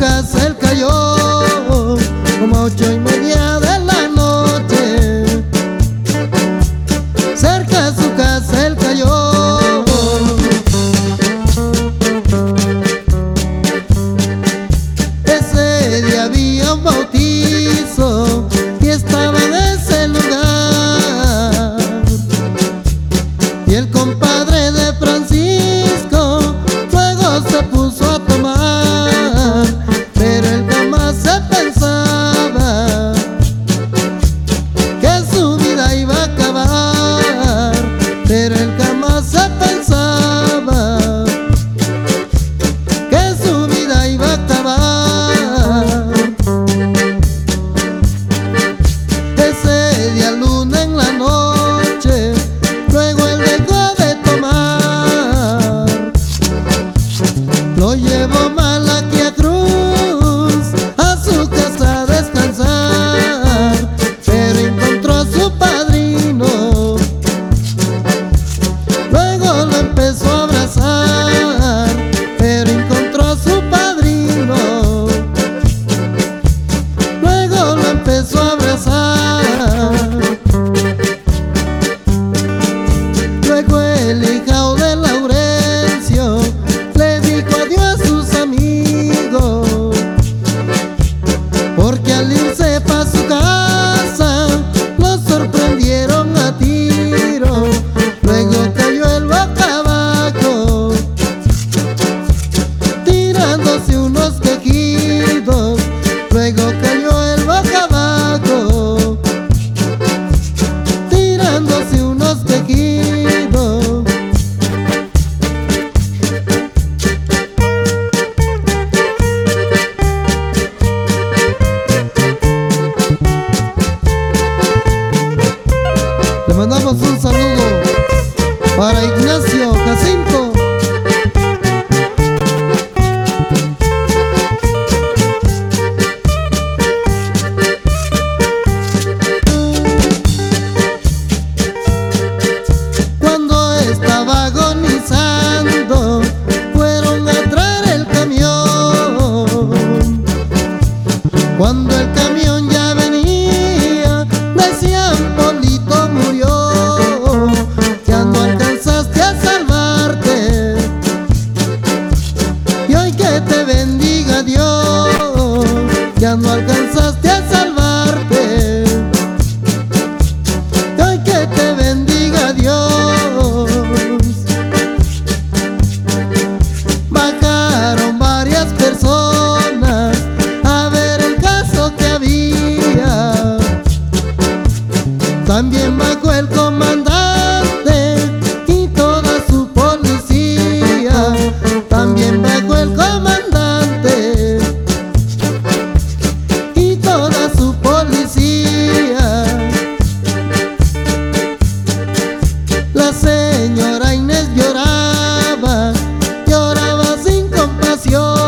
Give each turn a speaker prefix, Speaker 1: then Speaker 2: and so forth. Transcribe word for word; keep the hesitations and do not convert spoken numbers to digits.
Speaker 1: casa él cayó como a ocho y media de la noche. Cerca de su casa él cayó. Ese día había un bautizo y estaba en ese lugar. Y el compadre de Francisco luego se puso a tomar, pero él jamás se pensaba que su vida iba a acabar. Pero él jamás se pensaba que su vida iba a acabar. Ese día lunes en la noche, luego él dejó de tomar. Lo llevó Malaquía Cruz a su casa a descansar, pero encontró a su padrino. Luego lo empezó a abrazar, pero encontró a su padrino. Luego lo empezó a abrazar. Luego el hijao de Laurencio le dijo adiós a sus amigos, porque al irse pa' su casa lo sorprendieron a tiro. Luego cayó el boca abajo, tirándose unos quejidos. Luego cayó el boca abajo, tirándose unos quejidos. Le mandamos un saludo para Ignacio Jacinto. Cuando estaba agonizando, fueron a traer el camión. Cuando el camión ya venía, decían: Polito murió, ya no alcanzaste a salvarte. Y hoy que te bendiga Dios, ya no alcanzaste a salvarte. Y hoy que te bendiga Dios. Bajaron varias personas a ver el caso que había. También bajó el comandante y toda su policía. También bajó el comandante y toda su policía. La señora Inés lloraba, lloraba sin compasión.